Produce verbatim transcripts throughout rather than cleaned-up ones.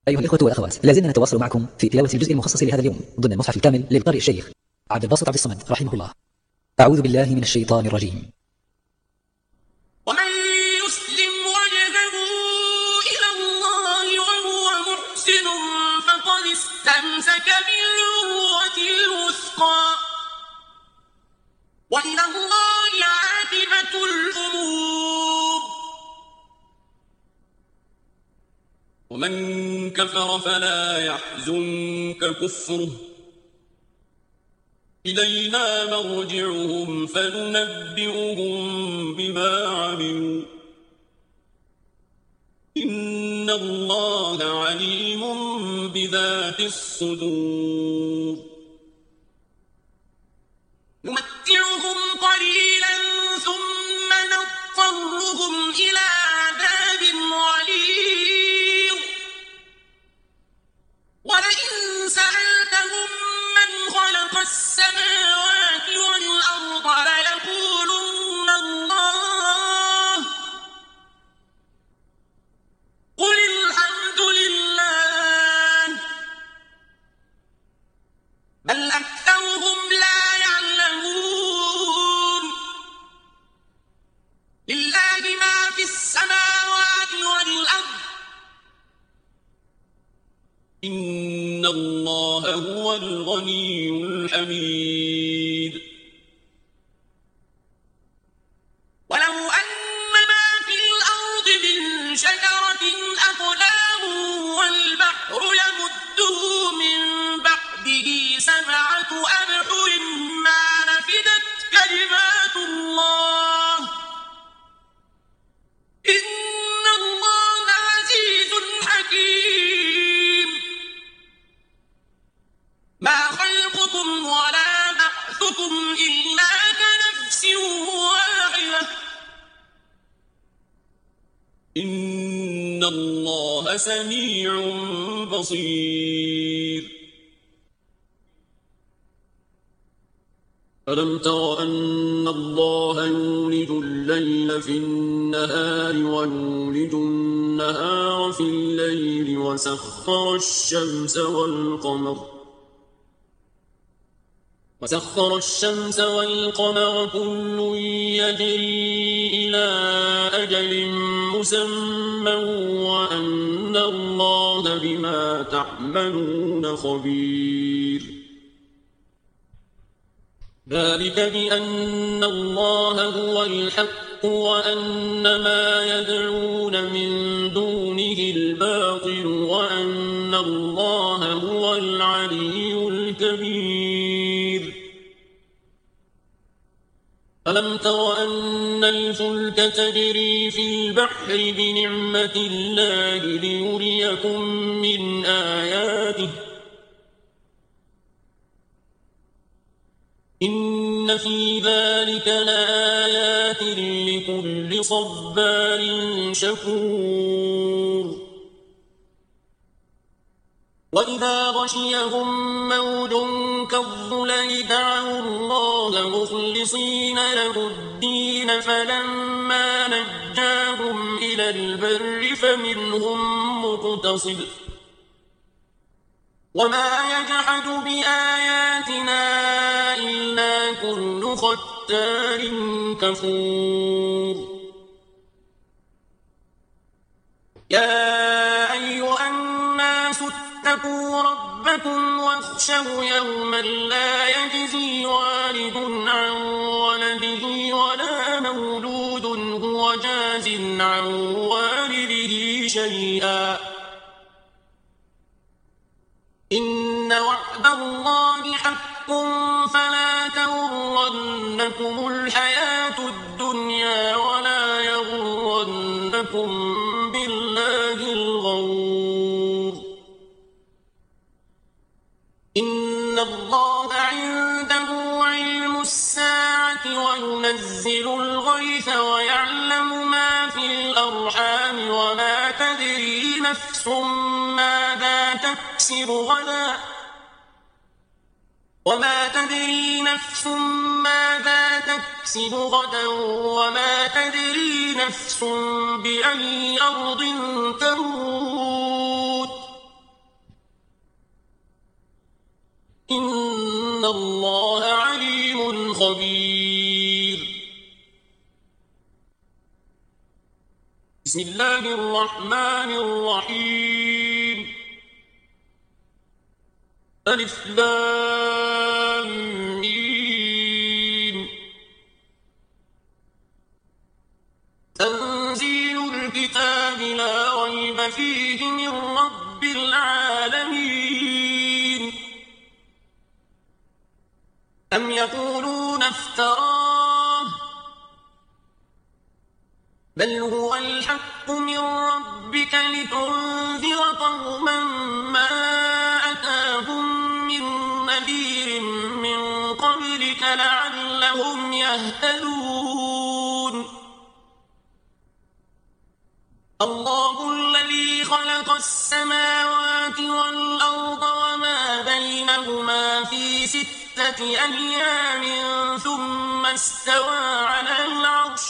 أيها الإخوة والأخوات، لازلنا نتواصل معكم في تلاوة الجزء المخصص لهذا اليوم ضمن المصحف الكامل للقارئ الشيخ عبد الباسط عبد الصمد رحمه الله. أعوذ بالله من الشيطان الرجيم. ومن يسلم وجهه إلى الله وهو محسن فقد استمسك بالعروة الوثقى وإلى الله عاقبة الأمور. ومن كفر فلا يحزنك كفره إلينا مرجعهم فننبئهم بما عملوا إن الله عليم بذات الصدور. نمتعهم قليلا ثم نضطرهم إلى عذاب غليظ ولئن سألتهم من خلق السماوات والأرض ليقولن الله قل الحمد لله بل أكثرهم لا يعلمون. لله ما في السماوات والأرض إن الله هو الغني الحميد. ولو أن ما في الأرض من شجرة أقلام والبحر يمده من بعده سبعة أبحر ما نفدت كلمات الله إن الله عزيز حكيم. ما خلقكم ولا بعثكم إلا كنفس واحدة إن الله سميع بصير. ألم تر أن الله يولج الليل في النهار ويولج النهار في الليل وسخر الشمس والقمر وسخر الشمس والقمر كل يجري إلى أجل مسمى وأن الله بما تعملون خبير. ذلك بأن الله هو الحق وأن ما يدعون من دونه الباطل وأن الله هو العلي الكبير. ألم تر أن الفلك تجري في البحر بنعمة الله ليريكم من آياته إن في ذلك لآيات لكل صبار شكور. وإذا غشيهم موج كالظلل دعوا الله مخلصين له الدين فلما نجاهم إلى البر فمنهم مقتصد وما يجحد بآياتنا إلا كل ختار كفور. يا أيها الناس اتقوا ربكم واخشوا يوما لا يجزي والد عن ولده ولا مولود هو جاز عن والده شيئا إن وعد الله حق فلا تغرنكم الحياة الدنيا ولا يغرنكم بالله الغرور. إن الله عنده علم الساعة وينزل الغيث ويعلم ما في الأرحام وما تدري نفس ماذا تكسب غدا وما تدري نفس ماذا تكسب غدا وما تدري نفس بأي أرض تموت إن الله عليم خبير. بسم الله الرحمن الرحيم. ألف لام ميم. تنزيل الكتاب لا ريب فيه من رب العالمين. أم يقولون افتراه بل هو الحق من ربك لتنذر قوما ما أتاهم من نذير من قبلك لعلهم يهتدون. الله الذي خلق السماوات والأرض وما بينهما في ستة أيام ثم استوى على العرش.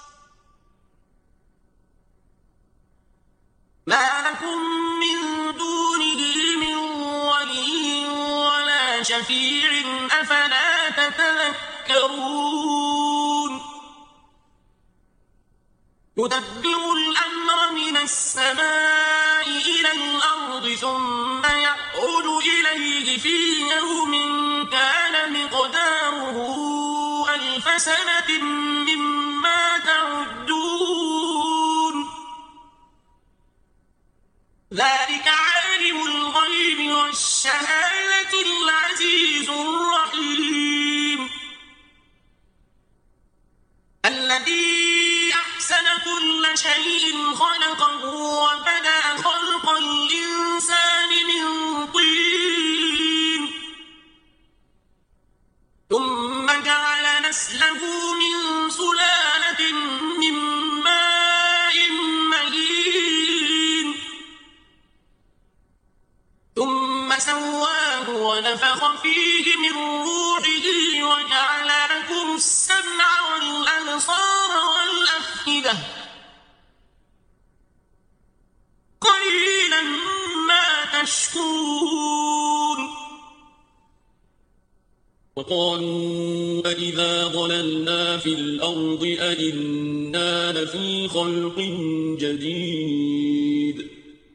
ما لكم من دونه من ولي ولا شفيع أفلا تتذكرون. يدبر الأمر من السماء إلى الأرض ثم يعود إليه في يوم كان مقداره ألف سنة مما تعدون. ذلك عالم الغيب والشهادة العزيز الرحيم. الذي أحسن كل شيء خلقه وبدأ خلق الإنسان من طين ثم جعل نسله من سلالة من ماء مهين ثم سواه ونفخ فيه من روحه وجعل لكم السمع والأبصار والأفئدة قليلا ما تشكرون. وقالوا أإذا ضللنا في الأرض أإنا لفي خلق جديد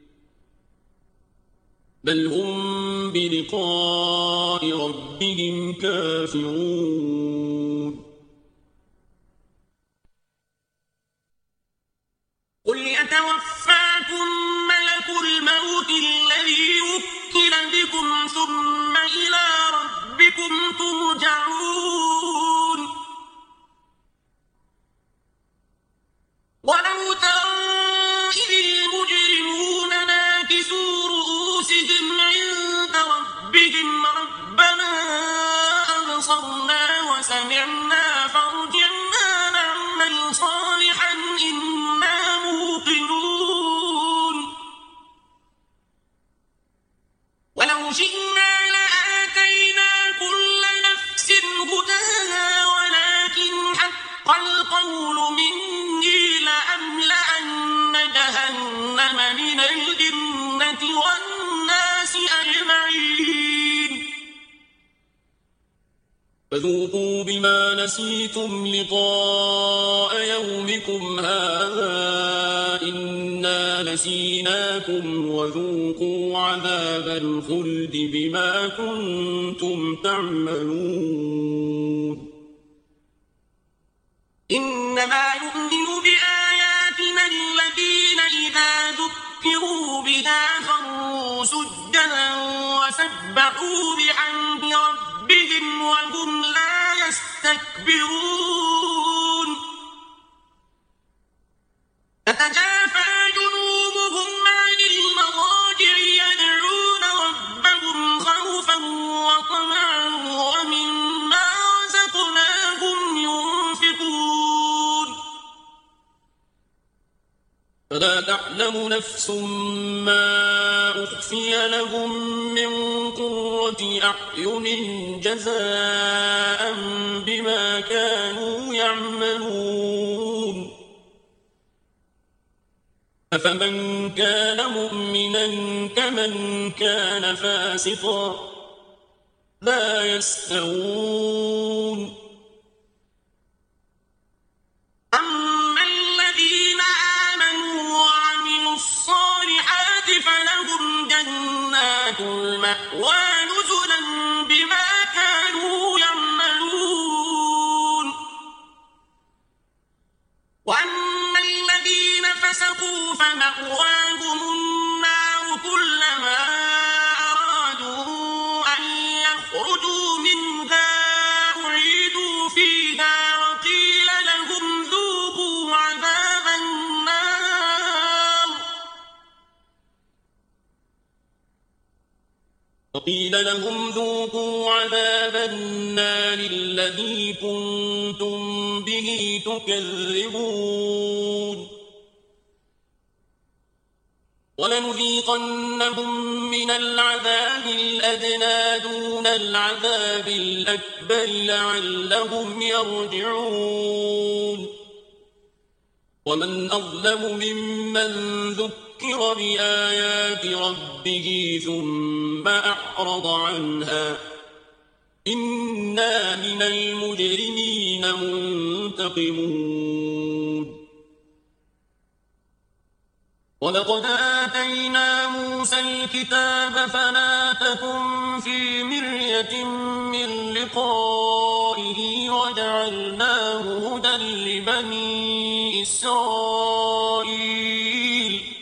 بل هم بلقاء ربهم كافرون. قل يتوفاكم ملك الموت الذي وكل بكم ثم إلى ربكم ترجعون. ولو ترى إذ المجرمون ناكسوا رؤوسهم عند ربهم ربنا أبصرنا وسمعنا فارجعنا نعمل صالحا إنا موقنون. ولو شئنا لآتينا كل نفس هداها ولكن حق القول مني لأملأن جهنم من الجنة والناس أجمعين. فذوقوا بما نسيتم لقاء يومكم هذا إنا نسيناكم وذوقوا عذاب الخلد بما كنتم تعملون. إنما يؤمن بآياتنا الذين إذا ذكروا بها خروا سجدا وسبحوا بحمد ربهم وهم لا يستكبرون. تتجافى جنوبهم عن المضاجع يدعون ربهم خوفا وطمعا ومما رزقناهم ينفقون. فلا تعلم نفس ما أخفي لهم من قرة أعين جزاء بما كانوا يعملون. أفمن كان مؤمنا كمن كان فاسقا لا يستوون أما الذين آمنوا وعملوا الصالحات فلهم جنات المأوى نزلا بما كانوا يعملون وأما الذين فسقوا فمأواهم النار كلما أرادوا أن يخرجوا منها أعيدوا فيها وقيل لهم ذوقوا عذاب النار وقيل لهم ذوقوا عذاب النار الذي كنتم به تكذبون ولنذيقنهم من العذاب الأدنى دون العذاب الأكبر لعلهم يرجعون ومن أظلم ممن ذكر بآيات ربه ثم أعرض عنها إنا من المجرمين منتقمون ولقد آتينا موسى الكتاب فلا تكن في مرية من لقائه وجعلناه هدى لبني إسرائيل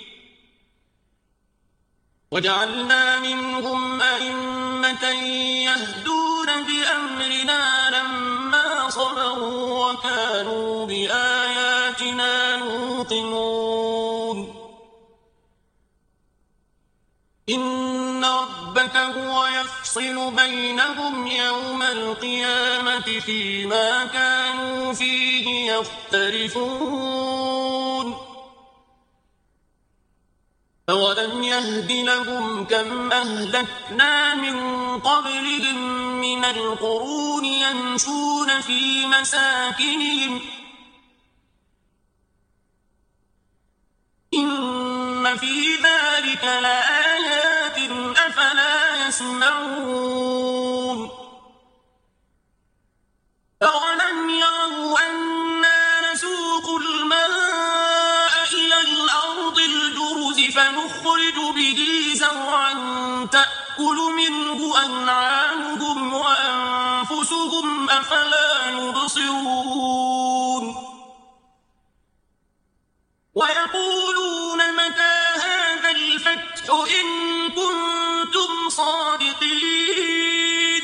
وجعلنا منهم أئمة يهدون بأمرنا لما صبروا وكانوا بآياتنا يوقنون إن ربك هو يفصل بينهم يوم القيامة فيما كانوا فيه يختلفون أولم يهد لهم كم أهلكنا من قبلهم من القرون يمشون في مساكنهم إن في ذلك لآيات أفلا يسمعون أولم يروا أنا نسوق الماء إلى الأرض الجرز فنخرج به زرعا تأكل منه أنعامهم وأنفسهم أفلا يبصرون ويقولون متى هذا الفتح إن كنتم صادقين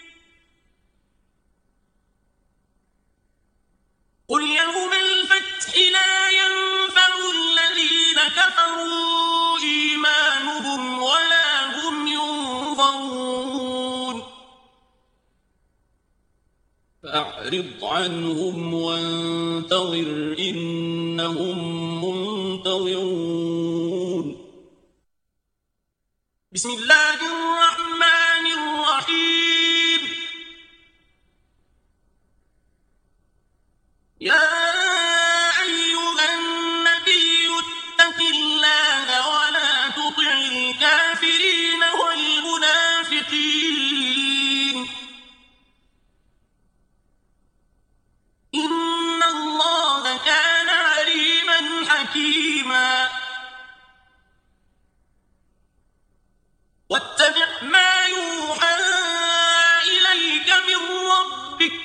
قل يوم الفتح لا ينفع الذين كفروا إيمانهم ولا هم ينظرون فأعرض عنهم وانتظر إنهم منتظرون بسم الله الرحمن الرحيم يا أيها النبي اتق الله ولا تطع الكافرين والمنافقين إن الله كان عليما حكيما واتبع ما يوحى إليك من ربك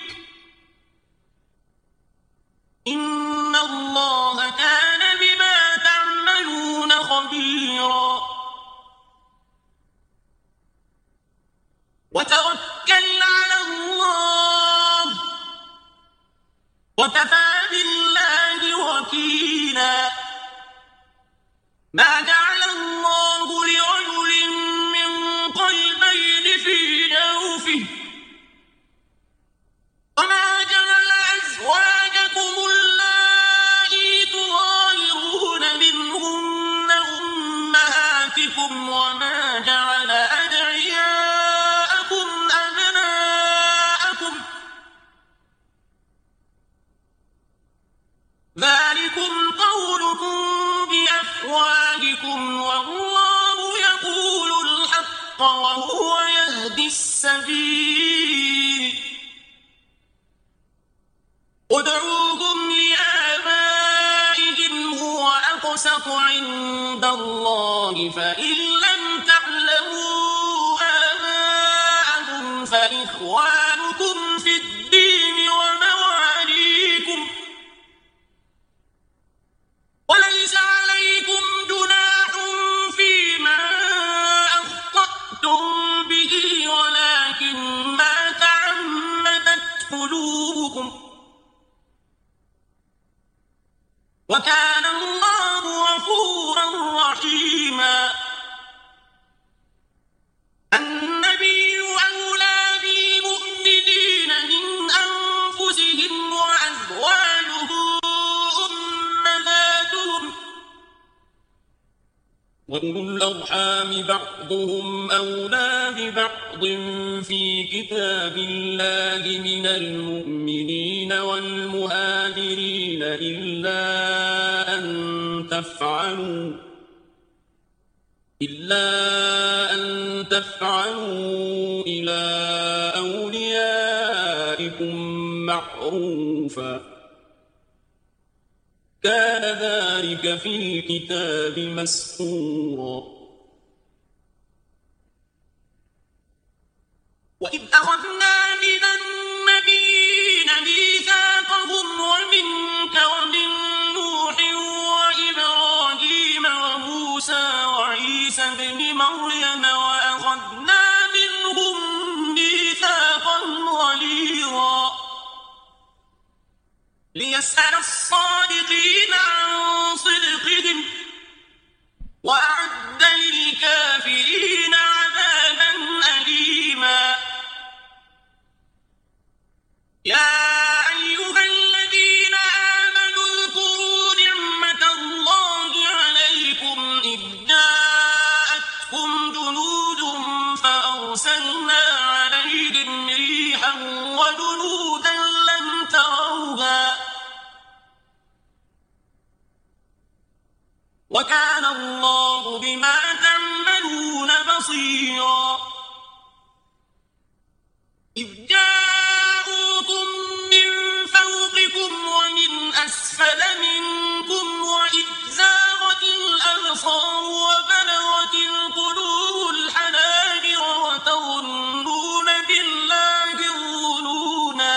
إن الله كان بما تعملون خبيرا وتوكل على الله وكفى بالله وكيلا ما جعل الله لرجل من قلبين في جوفه وما جعل أزواجكم اللائي تظاهرون منهن أمهاتكم وما جعل أدعياءكم أبناءكم ذلكم قولكم بأفواهكم والله يقول الحق الحق وهو يهدي السبيل ادعوهم لآبائهم هو أقسط عند الله فإن لم تعلموا آباءهم فإخوانكم في الدين ومواليكم وليس عليكم جناح فيما أخطأتم به ولكن ما تعمدت قلوبكم وكان الله غفورا رحيما. النبي أولى بالمؤمنين من أنفسهم وأزواجه أمهاتهم وأولو الأرحام بعضهم أولى ببعض في كتاب الله من المؤمنين والمهاجرين إلا أن تفعلوا إلا أن تفعلوا إلى أوليائكم معروفا كان ذلك في الكتاب مسطورا. وإذ أخذنا من النبيين ميثاقهم ومنك ومن نوح وإبراهيم وموسى وعيسى ابن مريم وأخذنا منهم ميثاقا غليظا ليسأل الصادقين عن صدقهم وأعد للكافرين عذابا أليما. يا أيها الذين آمنوا اذكروا نعمة الله عليكم إذ جاءتكم جنود فأرسلنا عليهم ريحا وجنودا لم تروها وكان الله بما تعملون بصيرا. إذ جاءوكم من فوقكم ومن أسفل منكم وإذ زاغت الأبصار وبلغت القلوب الحناجر وتظنون بالله الظنونا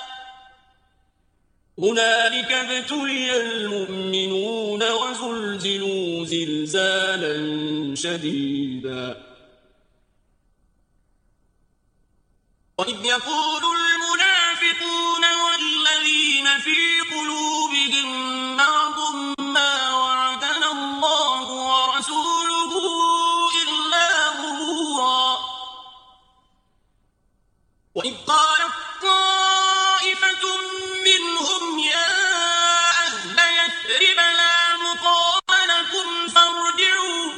هنالك ابتلي المؤمنون وزلزلوا زلزالا شديدا. وإذ يقول المنافقون والذين في قلوبهم مرض ما وعدنا الله ورسوله إلا غرورا. وإذ قالت طائفة منهم يا أهل يثرب لا مقام لكم فارجعوا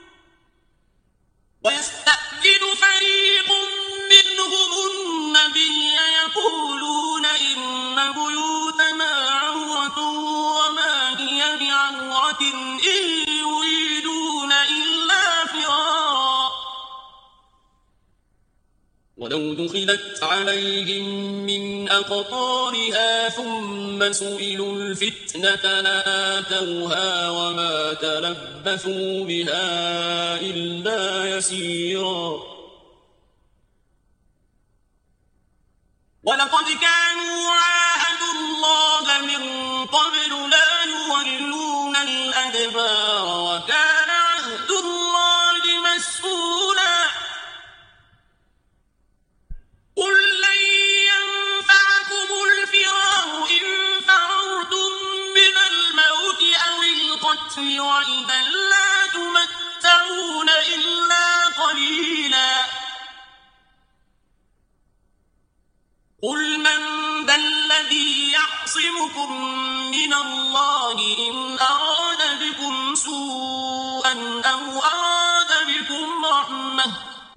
ويستأذن فريق منهم النبي يقولون إن بيوتنا عورة وما هي بعورة إن يريدون إلا فرارا ولو دخلت عليهم من أقطارها ثم سئلوا الفتنة لآتوها وما تلبثوا بها إلا يسيرا. ولقد كانوا عاهدوا الله من قبل لا يولون الأدبار وكان عهد الله مسؤولا. قل لن ينفعكم الفرار إن فررتم من الموت أو القتل وإذا لا تمتعون إلا قليلا. قل من ذا الذي يعصمكم من الله إن أراد بكم سوءا أو أراد بكم رحمة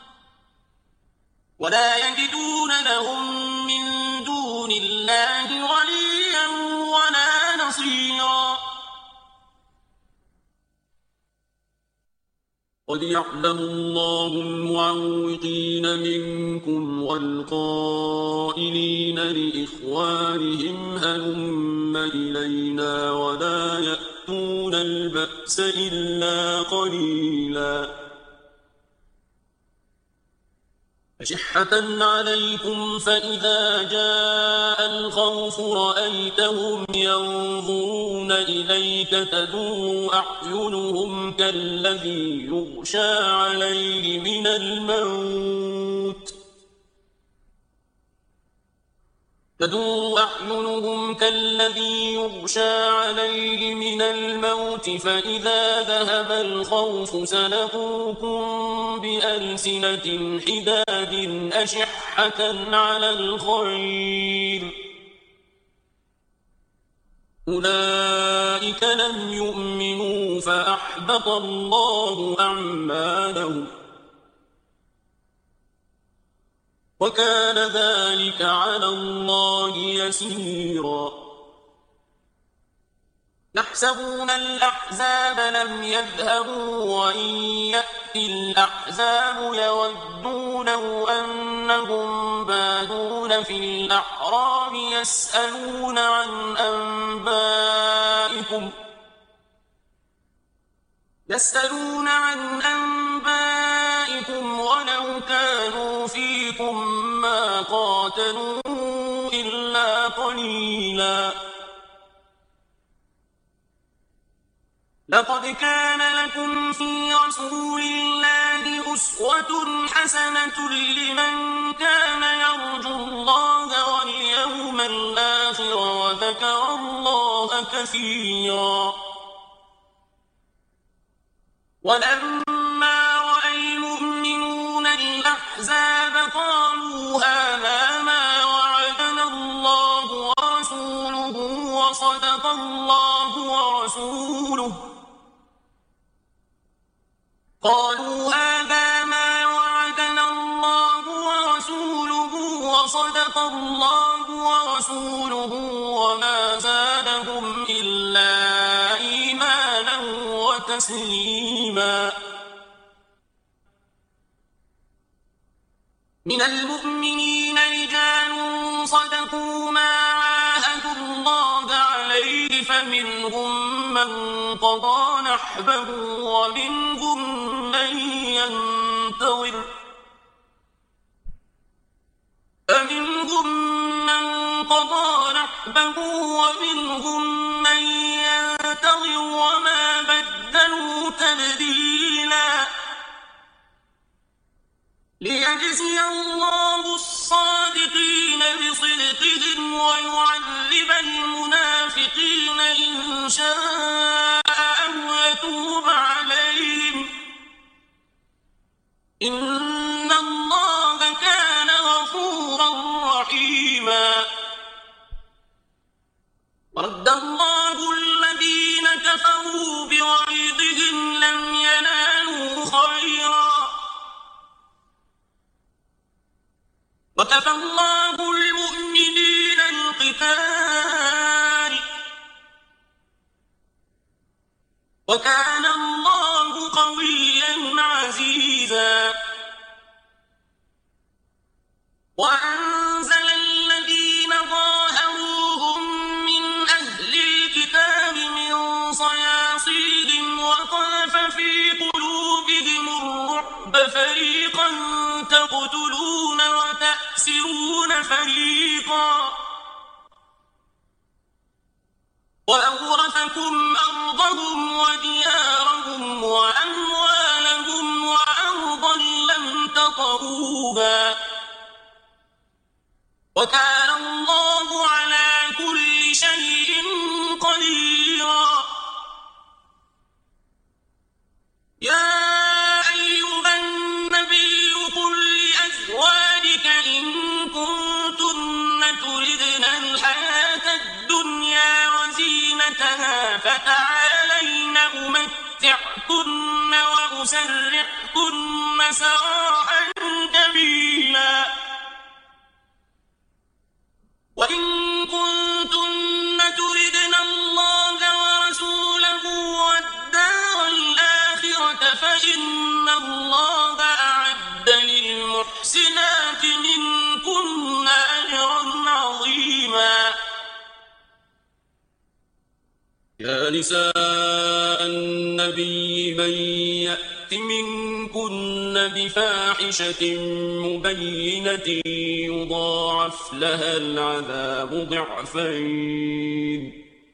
ولا يجدون لهم من دون الله وليا ولا نصيرا. قد يعلم الله المعوقين منكم والقائلين لإخوانهم هلم إلينا ولا يأتون البأس إلا قليلا أشحة عليكم فإذا جاء الخوف رأيتهم ينظرون إليك تدور أعينهم كالذي يغشى عليه من الموت تدور أعينهم كالذي يغشى عليه من الموت فإذا ذهب الخوف سلقوكم بألسنة حداد أشحة على الخير أولئك لم يؤمنوا فأحبط الله أعمالهم وكان ذلك على الله يسيرا يحسبون الأحزاب لم يذهبوا وإن يأتي الأحزاب يودوا لو أنهم بادون في الأعراب يسألون عن أنبائكم يسألون عن أنبائكم ولو كانوا فيكم ما قاتلوا إلا قليلا لقد كان لكم في رسول الله أسوة حسنة لمن كان يرجو الله واليوم الآخر وذكر الله كثيرا ولما رأى المؤمنون الأحزاب قالوا هذا ما وعدنا الله ورسوله وصدق الله ورسوله قالوا هذا ما وعدنا الله ورسوله وصدق الله ورسوله وما زادهم إلا إيمانا وتسليما من المؤمنين رجال صدقوا ما عاهدوا الله عليه فمنهم من قضى نحبه ومنهم من ينتظر فمنهم من قضى نحبه ومنهم من ينتظر وما بدلوا تبديلا ليجزي الله الصادقين بصدقهم ويعذب المنافقين إن شاء أو يتوب عليهم إن الله كان غفورا رحيما ورد الله الذين كفروا بغيظهم لم ينالوا خيرا وكفى الله المؤمنين القتال وكان الله قويا عزيزا وأنزل الذين ظاهروهم من أهل الكتاب من صياصيهم وقذف في قلوبهم الرعب فريقا تقتلون وتأسرون فريقا وأورثكم أرضهم وديارهم وأموالهم وأرضا لم تطئوها وكان الله على كل شيء قديرا يا أيها النبي قل لأزواجك إن كنتن تردن الحياة الدنيا وزينتها فتعالين أمتعكن وأسرحكن سراحا جميلا وإن كنتن تردن الله ورسوله والدار الآخرة فإن يا نساء النبي من يأت منكن بفاحشة مبينة يضاعف لها العذاب ضعفين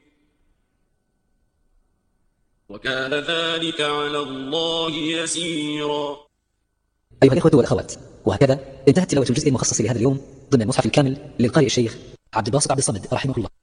وكان ذلك على الله يسيرا. أيها الإخوة والأخوات، وهكذا انتهت تلاوة الجزء المخصص لهذا اليوم ضمن المصحف الكامل للقارئ الشيخ عبد الباسط عبد الصمد رحمه الله.